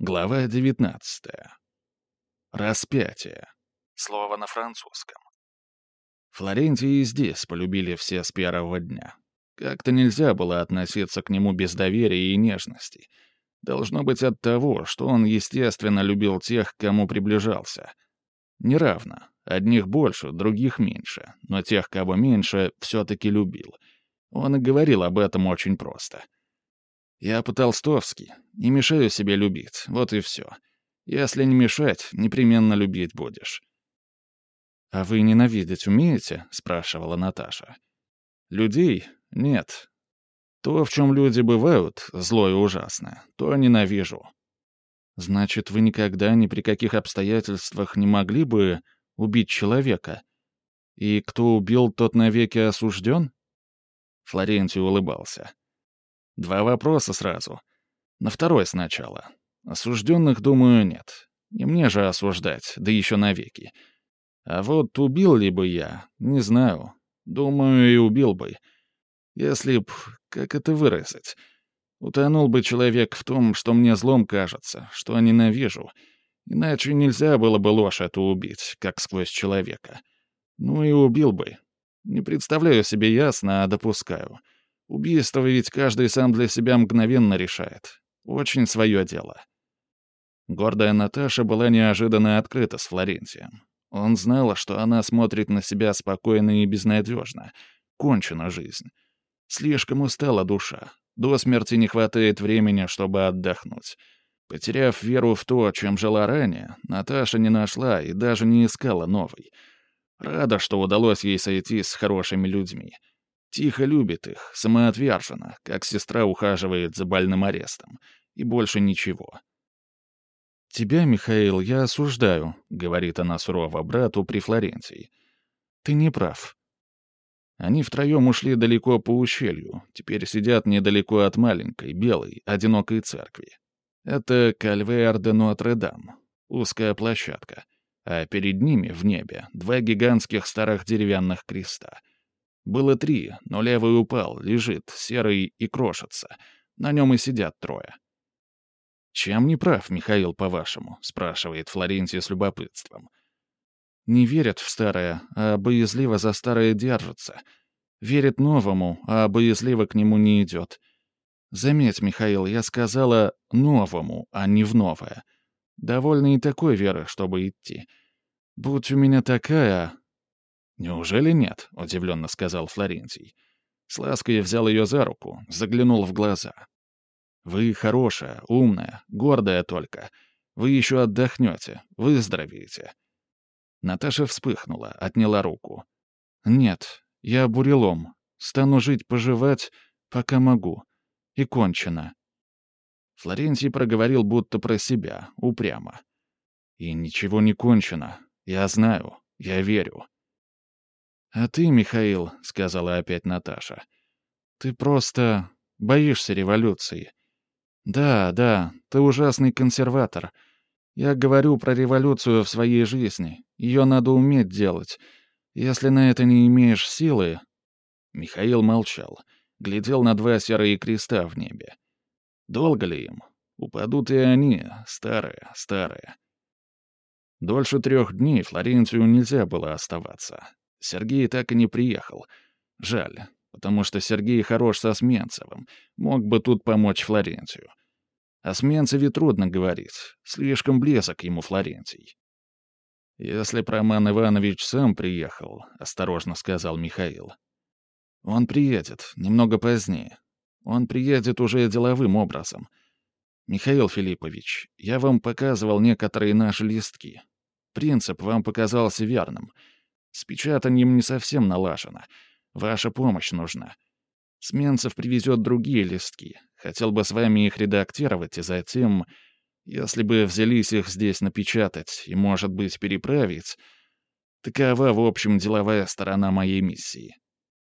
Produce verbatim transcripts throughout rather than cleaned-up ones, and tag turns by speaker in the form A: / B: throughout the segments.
A: Глава девятнадцатая. Распятие. Слово на французском. Флорентий и здесь полюбили все с первого дня. Как-то нельзя было относиться к нему без доверия и нежности. Должно быть от того, что он, естественно, любил тех, к кому приближался. Неравно. Одних больше, других меньше. Но тех, кого меньше, все-таки любил. Он и говорил об этом очень просто. «Я по-толстовски. Не мешаю себе любить. Вот и все. Если не мешать, непременно любить будешь». «А вы ненавидеть умеете?» — спрашивала Наташа. «Людей? Нет. То, в чем люди бывают, зло и ужасное, то ненавижу». «Значит, вы никогда ни при каких обстоятельствах не могли бы убить человека? И кто убил, тот навеки осужден?» Флорентий улыбался. «Два вопроса сразу. На второй сначала. Осужденных, думаю, нет. Не мне же осуждать, да еще навеки. А вот убил ли бы я, не знаю. Думаю, и убил бы. Если б, как это выразить, утонул бы человек в том, что мне злом кажется, что ненавижу. Иначе нельзя было бы ложь эту убить, как сквозь человека. Ну и убил бы. Не представляю себе ясно, а допускаю. Убийство ведь каждый сам для себя мгновенно решает. Очень свое дело». Гордая Наташа была неожиданно открыта с Флорентием. Он знал, что она смотрит на себя спокойно и безнадежно. Кончена жизнь. Слишком устала душа. До смерти не хватает времени, чтобы отдохнуть. Потеряв веру в то, чем жила ранее, Наташа не нашла и даже не искала новой. Рада, что удалось ей сойтись с хорошими людьми. Тихо любит их, самоотверженно, как сестра ухаживает за больным Арестом. И больше ничего. «Тебя, Михаил, я осуждаю», — говорит она сурово брату при Флорентии. «Ты не прав». Они втроем ушли далеко по ущелью, теперь сидят недалеко от маленькой, белой, одинокой церкви. Это Кальвеар-де-Нотр-Дам, узкая площадка, а перед ними, в небе, два гигантских старых деревянных креста. Было три, но левый упал, лежит, серый и крошится. На нем и сидят трое. «Чем не прав, Михаил, по-вашему?» — спрашивает Флорентий с любопытством. «Не верят в старое, а боязливо за старое держатся. Верит новому, а боязливо к нему не идет. Заметь, Михаил, я сказала «новому», а не в новое. Довольно и такой веры, чтобы идти. Будь у меня такая...» «Неужели нет?» — удивленно сказал Флорентий. С лаской взял ее за руку, заглянул в глаза. «Вы хорошая, умная, гордая только. Вы еще отдохнете, выздоровеете». Наташа вспыхнула, отняла руку. «Нет, я бурелом. Стану жить-поживать, пока могу. И кончено». Флорентий проговорил будто про себя, упрямо. «И ничего не кончено. Я знаю, я верю». «А ты, Михаил, — сказала опять Наташа, — ты просто боишься революции. Да, да, ты ужасный консерватор. Я говорю про революцию в своей жизни. Ее надо уметь делать. Если на это не имеешь силы...» Михаил молчал, глядел на два серые креста в небе. Долго ли им? Упадут и они, старые, старые. Дольше трех дней Флорентию нельзя было оставаться. Сергей так и не приехал. Жаль, потому что Сергей хорош со Сменцевым, мог бы тут помочь Флорентию. О Сменцеве трудно говорить, слишком близок ему Флорентий. «Если б Роман Иванович сам приехал», — осторожно сказал Михаил. «Он приедет, немного позднее. Он приедет уже деловым образом. Михаил Филиппович, я вам показывал некоторые наши листки. Принцип вам показался верным. С печатанием не совсем налажено. Ваша помощь нужна. Сменцев привезет другие листки. Хотел бы с вами их редактировать, и затем, если бы взялись их здесь напечатать и, может быть, переправить, такова, в общем, деловая сторона моей миссии».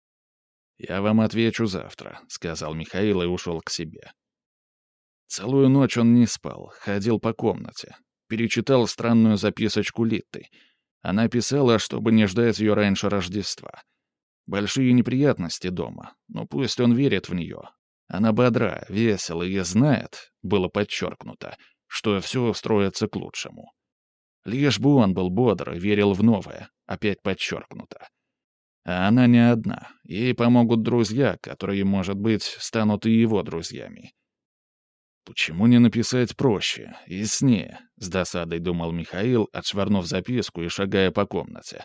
A: «Я вам отвечу завтра», — сказал Михаил и ушел к себе. Целую ночь он не спал, ходил по комнате. Перечитал странную записочку Литты. Она писала, чтобы не ждать ее раньше Рождества. Большие неприятности дома, но пусть он верит в нее. Она бодра, весела и знает, было подчеркнуто, что все устроится к лучшему. Лишь бы он был бодр и верил в новое, опять подчеркнуто. А она не одна, ей помогут друзья, которые, может быть, станут и его друзьями. «Почему не написать проще, яснее?» — с досадой думал Михаил, отшвырнув записку и шагая по комнате.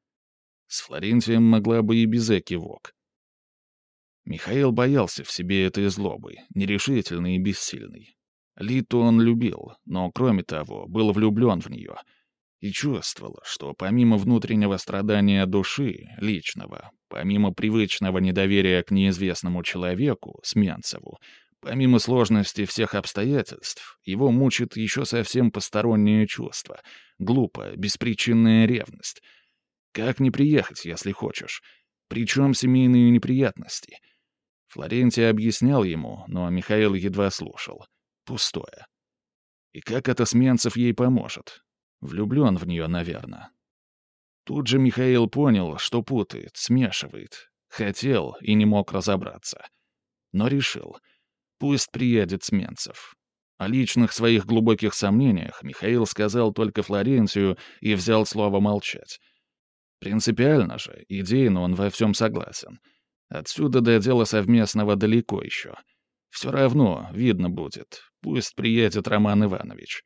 A: С Флорентием могла бы и без экивок. Михаил боялся в себе этой злобы, нерешительный и бессильный. Литу он любил, но, кроме того, был влюблен в нее и чувствовал, что помимо внутреннего страдания души, личного, помимо привычного недоверия к неизвестному человеку, Сменцеву, помимо сложности всех обстоятельств, его мучит еще совсем постороннее чувство, глупая, беспричинная ревность. Как не приехать, если хочешь? Причем семейные неприятности? Флорентий объяснял ему, но Михаил едва слушал. Пустое. И как это Сменцев ей поможет? Влюблен в нее, наверное. Тут же Михаил понял, что путает, смешивает. Хотел и не мог разобраться. Но решил. Пусть приедет Сменцев. О личных своих глубоких сомнениях Михаил сказал только Флорентию и взял слово молчать. Принципиально же, идейно он во всем согласен. Отсюда до дела совместного далеко еще. Все равно, видно будет. Пусть приедет Роман Иванович.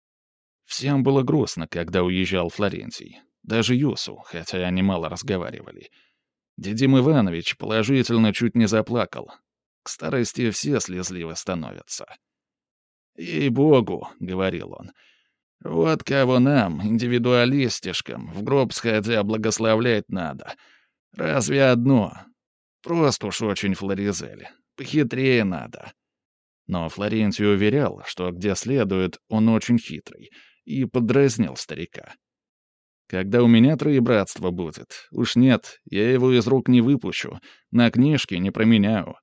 A: Всем было грустно, когда уезжал Флорентий. Даже Юсу, хотя они мало разговаривали. Дидим Иванович положительно чуть не заплакал. К старости все слезливо становятся. «Ей-богу», — говорил он, — «вот кого нам, индивидуалистишкам, в гроб сходя благословлять надо. Разве одно? Просто уж очень Флоризель. Похитрее надо». Но Флорентий уверял, что где следует, он очень хитрый, и подразнил старика. «Когда у меня троебратство будет, уж нет, я его из рук не выпущу, на книжке не променяю».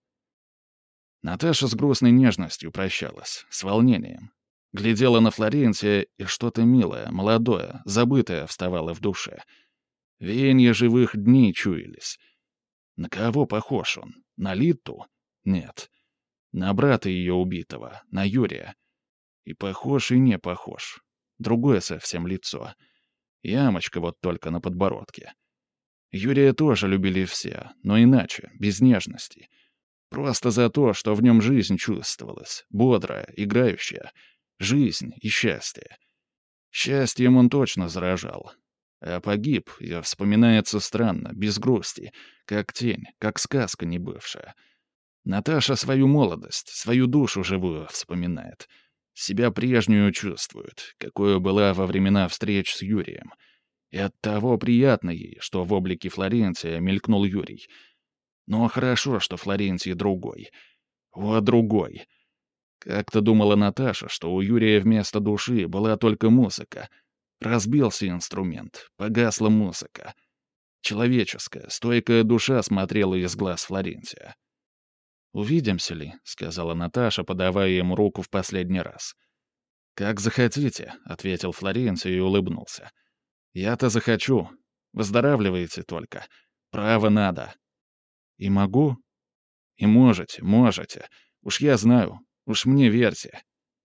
A: Наташа с грустной нежностью прощалась, с волнением. Глядела на Флорентия, и что-то милое, молодое, забытое вставало в душе. Веяние живых дней чуялись. На кого похож он? На Литту? Нет. На брата ее убитого, на Юрия. И похож, и не похож. Другое совсем лицо. Ямочка вот только на подбородке. Юрия тоже любили все, но иначе, без нежности. Просто за то, что в нем жизнь чувствовалась, бодрая, играющая. Жизнь и счастье. Счастьем он точно заражал. А погиб, и вспоминается странно, без грусти, как тень, как сказка небывшая. Наташа свою молодость, свою душу живую вспоминает. Себя прежнюю чувствует, какую была во времена встреч с Юрием. И оттого приятно ей, что в облике Флорентия мелькнул Юрий. Но хорошо, что Флорентий другой. О, другой. Как-то думала Наташа, что у Юрия вместо души была только музыка. Разбился инструмент, погасла музыка. Человеческая, стойкая душа смотрела из глаз Флорентия. «Увидимся ли?» — сказала Наташа, подавая ему руку в последний раз. «Как захотите», — ответил Флорентий и улыбнулся. «Я-то захочу. Выздоравливайте только. Право надо». «И могу?» «И можете, можете. Уж я знаю. Уж мне верьте».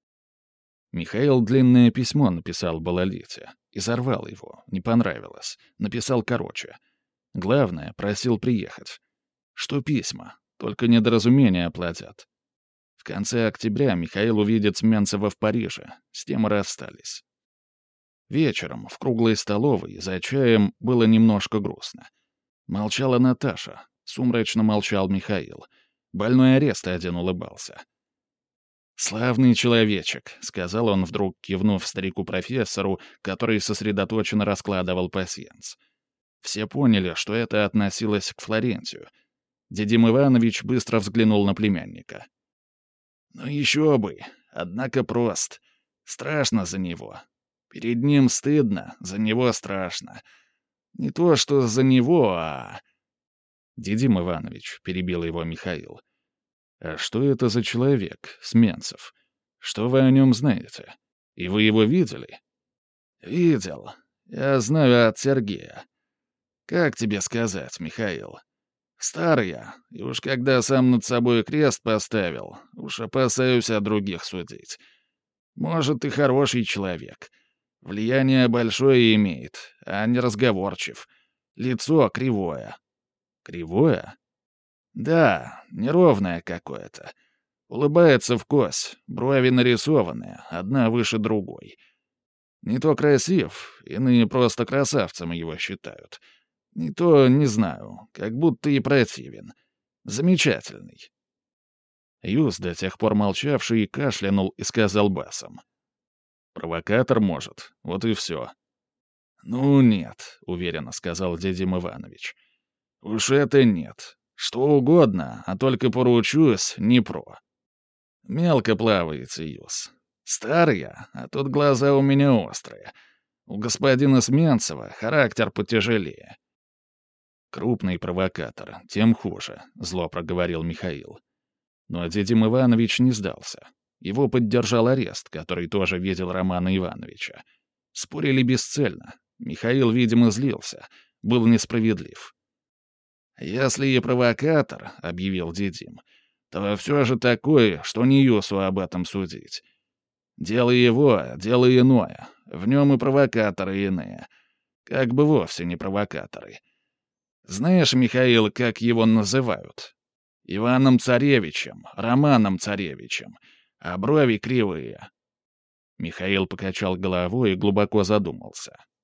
A: Михаил длинное письмо написал Балалите. Изорвал его. Не понравилось. Написал короче. Главное, просил приехать. Что письма? Только недоразумения платят. В конце октября Михаил увидит Сменцева в Париже. С тем и расстались. Вечером в круглой столовой за чаем было немножко грустно. Молчала Наташа. Сумрачно молчал Михаил. Больной арест один улыбался. «Славный человечек», — сказал он вдруг, кивнув старику-профессору, который сосредоточенно раскладывал пасьянс. Все поняли, что это относилось к Флорентию. Дидим Иванович быстро взглянул на племянника. «Ну еще бы, однако прост. Страшно за него. Перед ним стыдно, за него страшно. Не то, что за него, а...» «Дидим Иванович», — перебил его Михаил, — «а что это за человек, Сменцев? Что вы о нем знаете? И вы его видели?» «Видел. Я знаю от Сергея. Как тебе сказать, Михаил? Старый я, и уж когда сам над собой крест поставил, уж опасаюсь о других судить. Может, и хороший человек. Влияние большое имеет, а не разговорчив. Лицо кривое». «Кривое?» «Да, неровное какое-то. Улыбается вкось, брови нарисованные, одна выше другой. Не то красив, иные просто красавцем его считают. Не то, не знаю, как будто и противен. Замечательный». Юс, до тех пор молчавший, кашлянул и сказал басом. «Провокатор, может, вот и все». «Ну, нет», — уверенно сказал Дедим Иванович. «Уж это нет. Что угодно, а только поручусь, не про. Мелко плаваете, Юс. Старый я, а тут глаза у меня острые. У господина Сменцева характер потяжелее». «Крупный провокатор, тем хуже», — зло проговорил Михаил. Но Дедим Иванович не сдался. Его поддержал арест, который тоже видел Романа Ивановича. Спорили бесцельно. Михаил, видимо, злился, был несправедлив. «Если и провокатор», — объявил Дедим, — «то все же такое, что не Юсу об этом судить. Дело его, дело иное, в нем и провокаторы иные, как бы вовсе не провокаторы. Знаешь, Михаил, как его называют? Иваном Царевичем, Романом Царевичем, а брови кривые». Михаил покачал головой и глубоко задумался.